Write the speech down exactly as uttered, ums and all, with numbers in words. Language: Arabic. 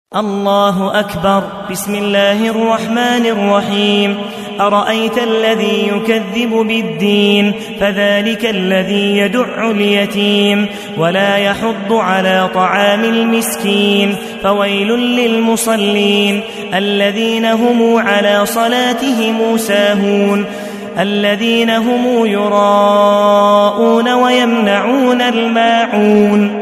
الله أكبر. بسم الله الرحمن الرحيم. أرأيت الذي يكذب بالدين فذلك الذي يدع اليتيم ولا يحض على طعام المسكين فويل للمصلين الذين هم على صلاتهم ساهون الذين هم يراءون ويمنعون الماعون